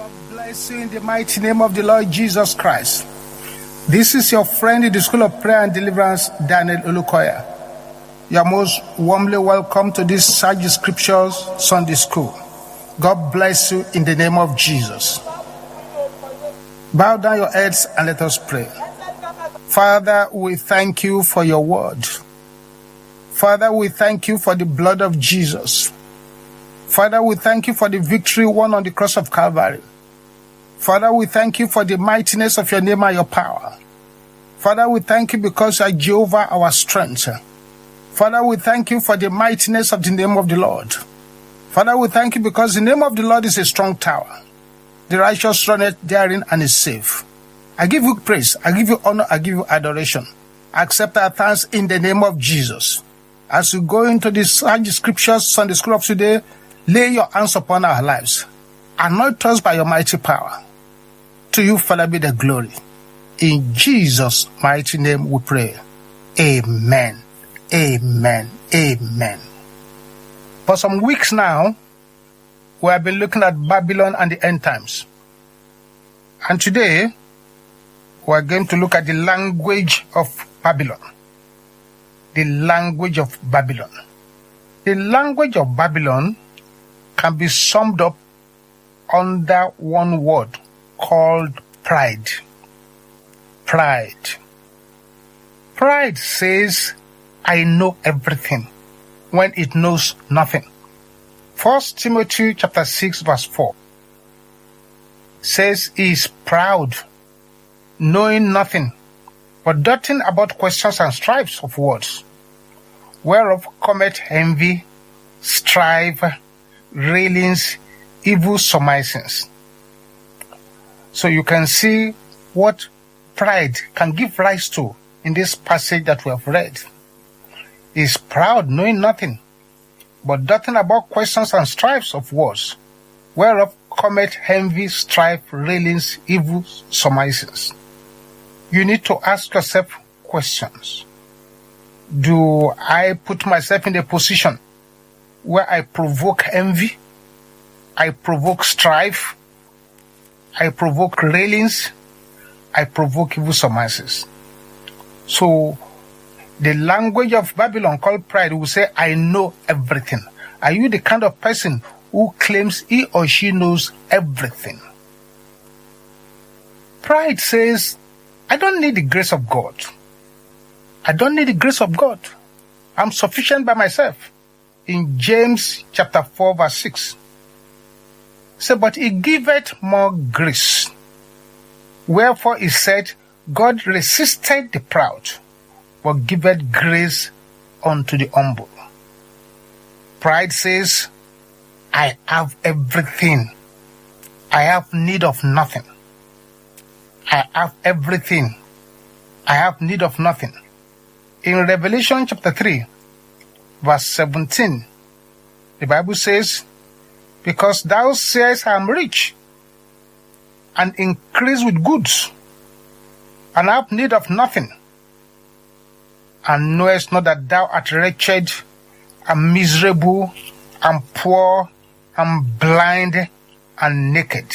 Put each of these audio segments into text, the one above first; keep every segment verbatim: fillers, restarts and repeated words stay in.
Bless you in the mighty name of the Lord Jesus Christ. This is your friend in the School of Prayer and Deliverance, Daniel Olukoya. You are most warmly welcome to this Search the Scriptures Sunday School. God bless you in the name of Jesus. Bow down your heads and let us pray. Father, we thank you for your word. Father, we thank you for the blood of Jesus. Father, we thank you for the victory won on the cross of Calvary. Father, we thank you for the mightiness of your name and your power. Father, we thank you because you are Jehovah, our strength. Father, we thank you for the mightiness of the name of the Lord. Father, we thank you because the name of the Lord is a strong tower. The righteous runneth therein and is safe. I give you praise, I give you honor, I give you adoration. Accept our thanks in the name of Jesus. As we go into the Search the Scriptures Sunday School of today, lay your hands upon our lives. Anoint us by your mighty power. To you, Father, be the glory. In Jesus' mighty name we pray. Amen. Amen. Amen. For some weeks now, we have been looking at Babylon and the end times. And today, we are going to look at the language of Babylon. The language of Babylon. The language of Babylon can be summed up under one word called pride. Pride. Pride says, I know everything, when it knows nothing. First Timothy chapter six verse four says he is proud, knowing nothing, but doting about questions and strifes of words, whereof cometh envy, strife, railings, evil surmisings. So you can see what pride can give rise to in this passage that we have read. He is proud, knowing nothing, but doting about questions and strifes of words, whereof cometh envy, strife, railings, evil surmisings. You need to ask yourself questions. Do I put myself in a position where I provoke envy, I provoke strife, I provoke railings, I provoke evil surmises? So, the language of Babylon called pride will say, I know everything. Are you the kind of person who claims he or she knows everything? Pride says, I don't need the grace of God. I don't need the grace of God. I'm sufficient by myself. In James chapter four verse six. Say, but he giveth more grace. Wherefore he said, God resisted the proud, but giveth grace unto the humble. Pride says, I have everything. I have need of nothing. I have everything. I have need of nothing. In Revelation chapter three, verse seventeen, the Bible says, because thou sayest I am rich, and increase with goods, and have need of nothing, and knowest not that thou art wretched, and miserable, and poor, and blind, and naked.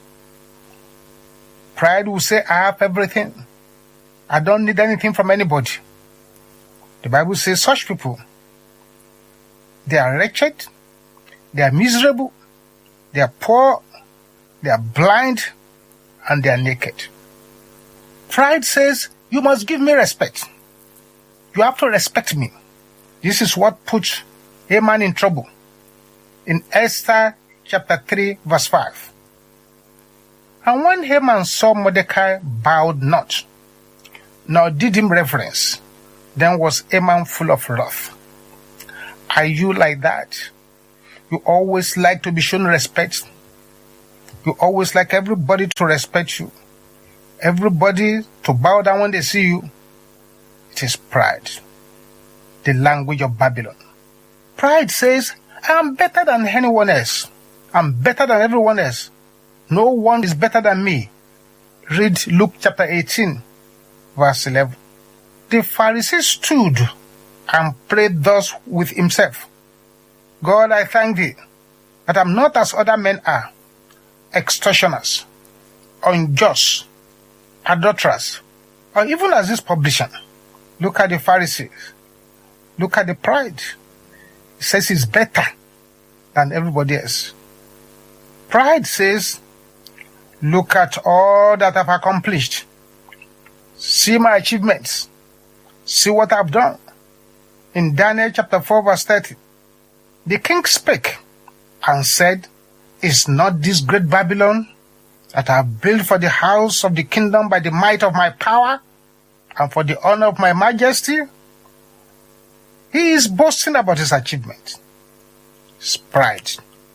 Pride will say, I have everything. I don't need anything from anybody. The Bible says such people, they are wretched, they are miserable, they are poor, they are blind, and they are naked. Pride says, you must give me respect. You have to respect me. This is what puts Haman in trouble. In Esther chapter three verse five. And when Haman saw Mordecai bowed not, nor did him reverence, then was Haman full of wrath. Are you like that? You always like to be shown respect. You always like everybody to respect you. Everybody to bow down when they see you. It is pride. The language of Babylon. Pride says, I am better than anyone else. I'm better than everyone else. No one is better than me. Read Luke chapter eighteen, verse eleven. The Pharisee stood and prayed thus with himself. God, I thank thee that I'm not as other men are, extortioners, unjust, adulterers, or even as this publication. Look at the Pharisees. Look at the pride. It says it's better than everybody else. Pride says, look at all that I've accomplished. See my achievements. See what I've done. In Daniel chapter four verse thirty, the king spake and said, is not this great Babylon that I have built for the house of the kingdom by the might of my power and for the honor of my majesty? He is boasting about his achievement. It's pride.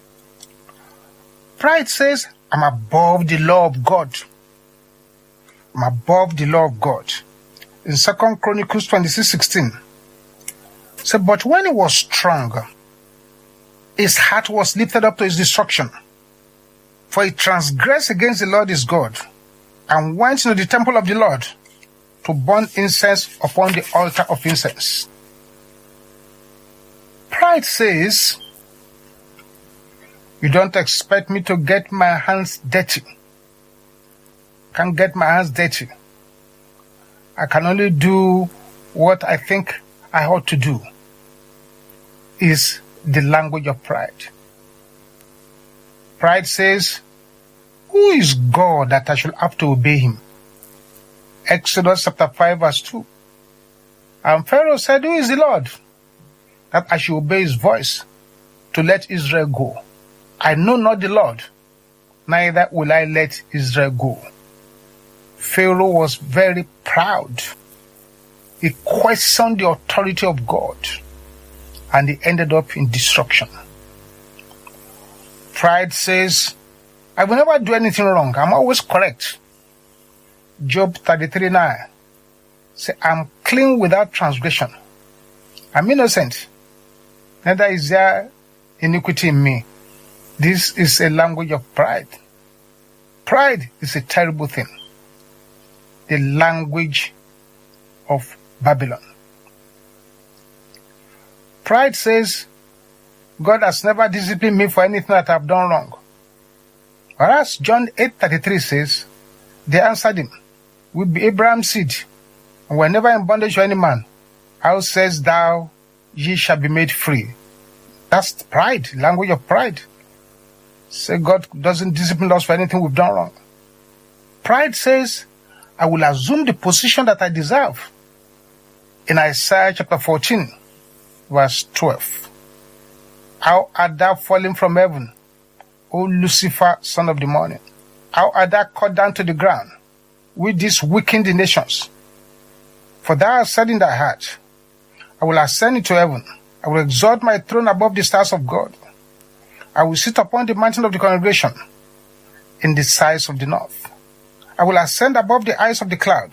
Pride says, I'm above the law of God. I'm above the law of God. In Second Chronicles twenty-six sixteen, it said, but when he was strong, his heart was lifted up to his destruction. For he transgressed against the Lord his God, and went into the temple of the Lord to burn incense upon the altar of incense. Pride says, you don't expect me to get my hands dirty. Can't get my hands dirty. I can only do what I think I ought to do. Is the language of pride. Pride says, who is God that I should have to obey him? Exodus chapter five verse two. And Pharaoh said, who is the Lord that I should obey his voice to let Israel go? I know not the Lord, neither will I let Israel go. Pharaoh was very proud. He questioned the authority of God, and he ended up in destruction. Pride says, I will never do anything wrong. I'm always correct. Job thirty-three nine. Say, I'm clean without transgression. I'm innocent. Neither is there iniquity in me. This is a language of pride. Pride is a terrible thing. The language of Babylon. Pride says, God has never disciplined me for anything that I've done wrong. Whereas John eight thirty-three says, they answered him, we be Abraham's seed, and we're never in bondage to any man. How says thou, ye shall be made free? That's pride, language of pride. Say God doesn't discipline us for anything we've done wrong. Pride says, I will assume the position that I deserve. In Isaiah chapter fourteen, verse twelve. How art thou fallen from heaven, O Lucifer, son of the morning? How art thou cut down to the ground, with this weakened the nations? For thou hast said in thy heart, I will ascend into heaven, I will exalt my throne above the stars of God. I will sit upon the mountain of the congregation, in the sides of the north. I will ascend above the eyes of the cloud.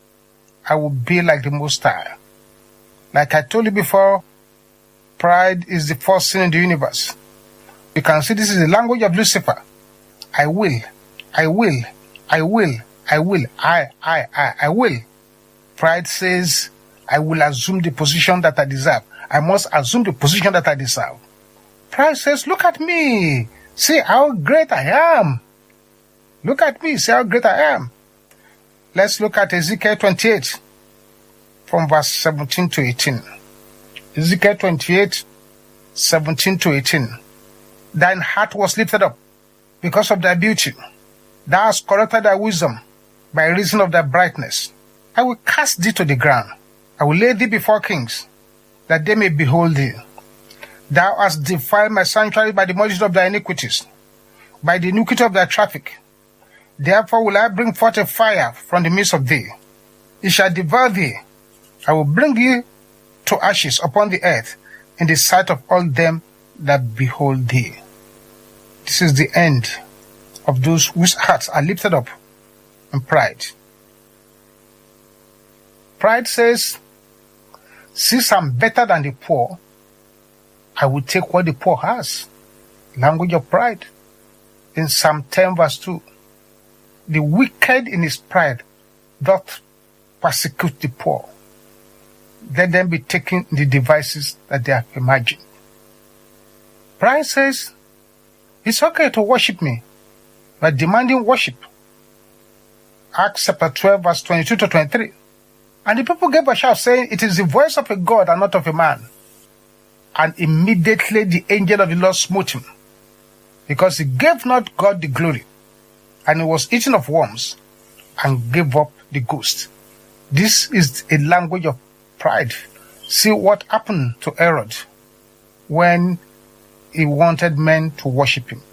I will be like the Most High. Like I told you before, pride is the first sin in the universe. You can see this is the language of Lucifer. I will, I will, I will, I will, I, I, I, I will. Pride says, I will assume the position that I deserve. I must assume the position that I deserve. Pride says, look at me. See how great I am. Look at me. See how great I am. Let's look at Ezekiel twenty-eight from verse seventeen to eighteen. Ezekiel twenty-eight, seventeen to eighteen. Thine heart was lifted up because of thy beauty. Thou hast corrupted thy wisdom by reason of thy brightness. I will cast thee to the ground. I will lay thee before kings, that they may behold thee. Thou hast defiled my sanctuary by the multitude of thy iniquities, by the iniquity of thy traffic. Therefore will I bring forth a fire from the midst of thee. It shall devour thee. I will bring thee to ashes upon the earth in the sight of all them that behold thee. This is the end of those whose hearts are lifted up in pride. Pride says, since I'm better than the poor, I will take what the poor has. Language of pride. In Psalm ten verse two, the wicked in his pride doth persecute the poor. Let them be taken in the devices that they have imagined. Pride says, it's okay to worship me, were demanding worship. Acts chapter twelve, verse twenty-two to twenty-three. And the people gave a shout, saying, "It is the voice of a God and not of a man." And immediately the angel of the Lord smote him, because he gave not God the glory, and he was eaten of worms, and gave up the ghost. This is a language of pride. See what happened to Herod when he wanted men to worship him.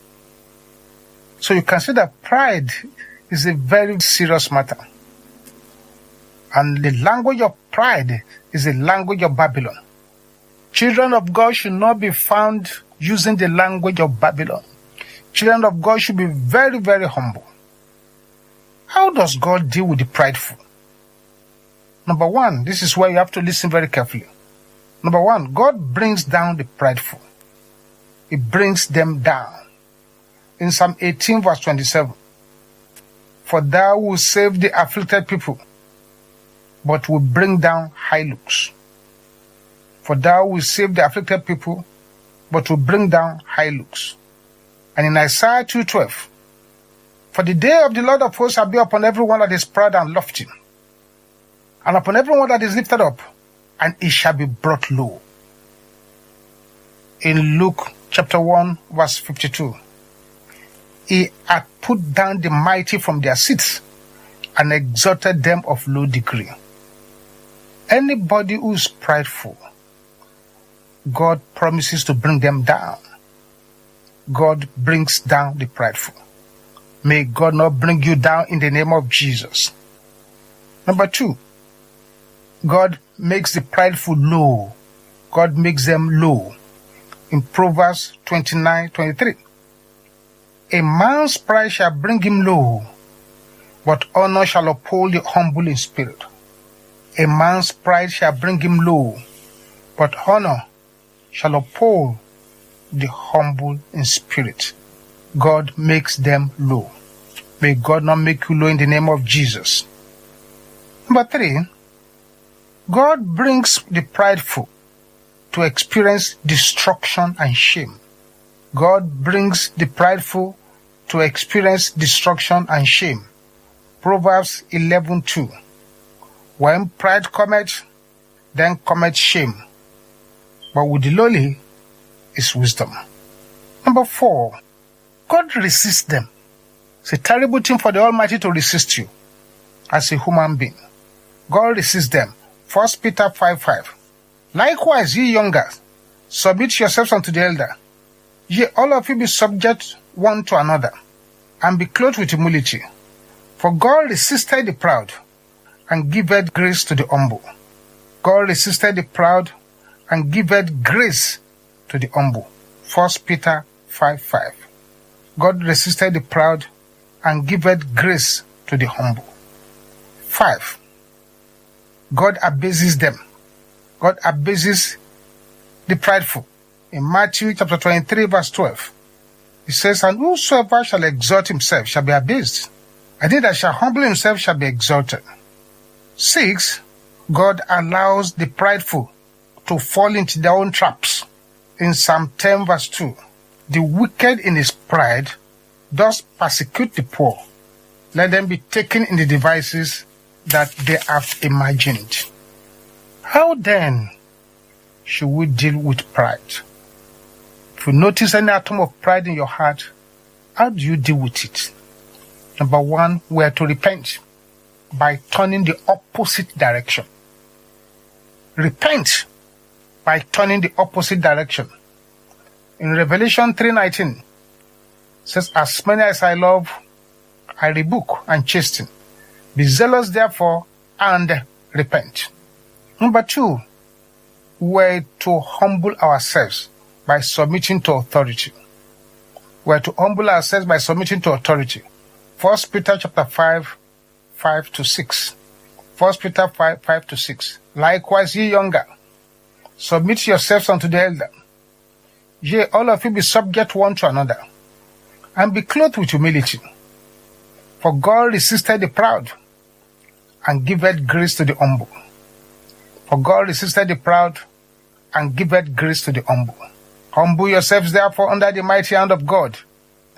So you can see that pride is a very serious matter. And the language of pride is the language of Babylon. Children of God should not be found using the language of Babylon. Children of God should be very, very humble. How does God deal with the prideful? Number one, this is where you have to listen very carefully. Number one, God brings down the prideful. He brings them down. In Psalm eighteen, verse twenty-seven, "For thou wilt save the afflicted people, but will bring down high looks." For thou wilt save the afflicted people, but will bring down high looks. And in Isaiah two twelve, "For the day of the Lord of hosts shall be upon everyone that is proud and lofty, and upon everyone that is lifted up, and it shall be brought low." In Luke chapter one, verse fifty-two, "He hath put down the mighty from their seats, and exalted them of low degree." Anybody who is prideful, God promises to bring them down. God brings down the prideful. May God not bring you down in the name of Jesus. Number two, God makes the prideful low. God makes them low. In Proverbs twenty-nine twenty-three, "A man's pride shall bring him low, but honor shall uphold the humble in spirit." A man's pride shall bring him low, but honor shall uphold the humble in spirit. God makes them low. May God not make you low in the name of Jesus. Number three, God brings the prideful to experience destruction and shame. God brings the prideful to experience destruction and shame. Proverbs eleven two. "When pride cometh, then cometh shame, but with the lowly is wisdom." Number four, God resists them. It's a terrible thing for the Almighty to resist you as a human being. God resists them. First Peter five five. "Likewise, ye younger, submit yourselves unto the elder. Ye all of you be subject one to another, and be clothed with humility. For God resisted the proud, and giveth grace to the humble." God resisted the proud, and giveth grace to the humble. First Peter five five. God resisted the proud, and giveth grace to the humble. Five, God abases them. God abases the prideful. In Matthew chapter twenty-three, verse twelve, it says, "And whosoever shall exalt himself shall be abased, and he that shall humble himself shall be exalted." Six, God allows the prideful to fall into their own traps. In Psalm ten, verse two, "The wicked in his pride does persecute the poor. Let them be taken in the devices that they have imagined." How then should we deal with pride? If you notice any atom of pride in your heart, how do you deal with it? Number one, we are to repent by turning the opposite direction. Repent by turning the opposite direction. In Revelation three nineteen, it says, "As many as I love, I rebuke and chasten. Be zealous therefore and repent." Number two, we're to humble ourselves by submitting to authority. We're to humble ourselves by submitting to authority. First Peter chapter five, five to six. First Peter five, five to six. "Likewise, ye younger, submit yourselves unto the elder. Yea, all of you be subject one to another, and be clothed with humility. For God resisted the proud, and giveth grace to the humble." For God resisted the proud, and giveth grace to the humble. "Humble yourselves therefore under the mighty hand of God,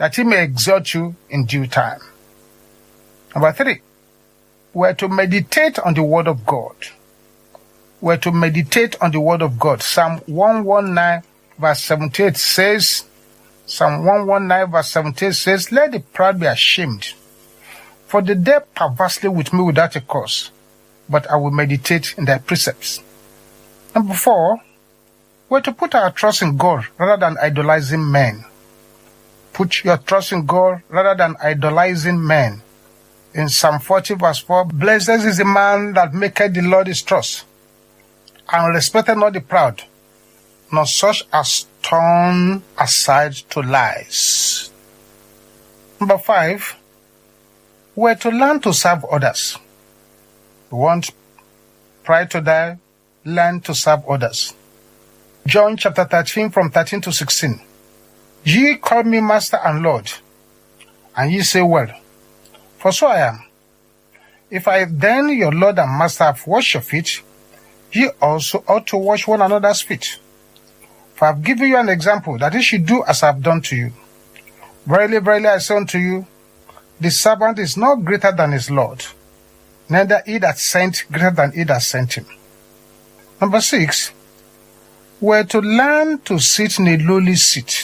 that he may exalt you in due time. Number three, we're to meditate on the word of God. We're to meditate on the word of God. Psalm one nineteen verse seventy-eight says, Psalm one nineteen verse seventy-eight says, let the proud be ashamed, for they deal perversely with me without a cause, but I will meditate in thy precepts. Number four, we're to put our trust in God rather than idolizing men. Put your trust in God rather than idolizing men. In Psalm forty verse four, blessed is the man that maketh the Lord his trust, and respecteth not the proud, nor such as turn aside to lies. Number five, we're to learn to serve others. We want pride to die, learn to serve others. John chapter thirteen from thirteen to sixteen. Ye call me Master and Lord, and ye say, well, for so I am. If I then, your Lord and Master, have washed your feet, ye also ought to wash one another's feet. For I have given you an example, that ye should do as I have done to you. Verily, verily, I say unto you, the servant is not greater than his Lord, neither he that sent greater than he that sent him. Number six, we're to learn to sit in a lowly seat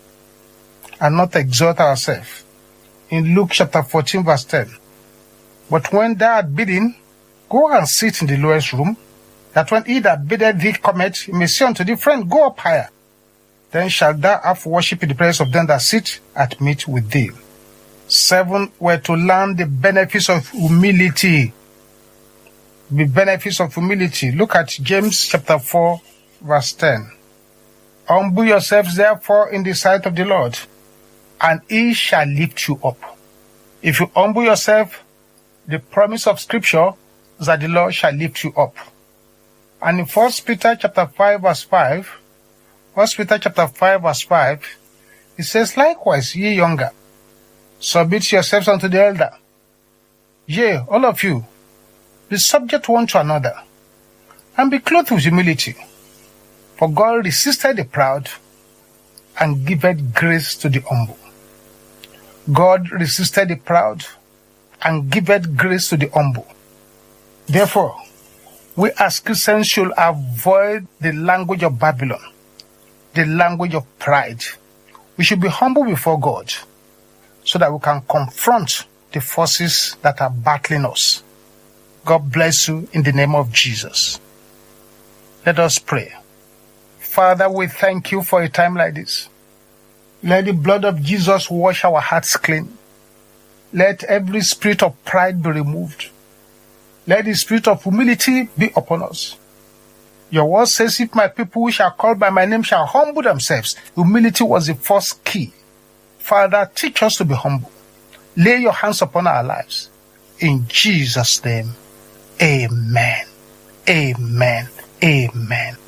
and not exalt ourselves. In Luke chapter fourteen verse ten. But when thou art bidden, go and sit in the lowest room, that when he that biddeth thee cometh, he may say unto thee, friend, go up higher. Then shalt thou have worship in the presence of them that sit at meat with thee. Seven, we're to learn the benefits of humility. The benefits of humility. Look at James chapter four verse ten. Humble yourselves therefore in the sight of the Lord, and he shall lift you up. If you humble yourself, the promise of Scripture is that the Lord shall lift you up. And in First Peter chapter five verse five, First Peter chapter five verse five, it says, likewise, ye younger, submit yourselves unto the elder. Yea, all of you, be subject one to another, and be clothed with humility. For God resisted the proud, and giveth grace to the humble. God resisted the proud, and giveth grace to the humble. Therefore, we as Christians should avoid the language of Babylon, the language of pride. We should be humble before God, so that we can confront the forces that are battling us. God bless you in the name of Jesus. Let us pray. Father, we thank you for a time like this. Let the blood of Jesus wash our hearts clean. Let every spirit of pride be removed. Let the spirit of humility be upon us. Your word says, if my people who shall call by my name shall humble themselves. Humility was the first key. Father, teach us to be humble. Lay your hands upon our lives. In Jesus' name, amen. Amen. Amen.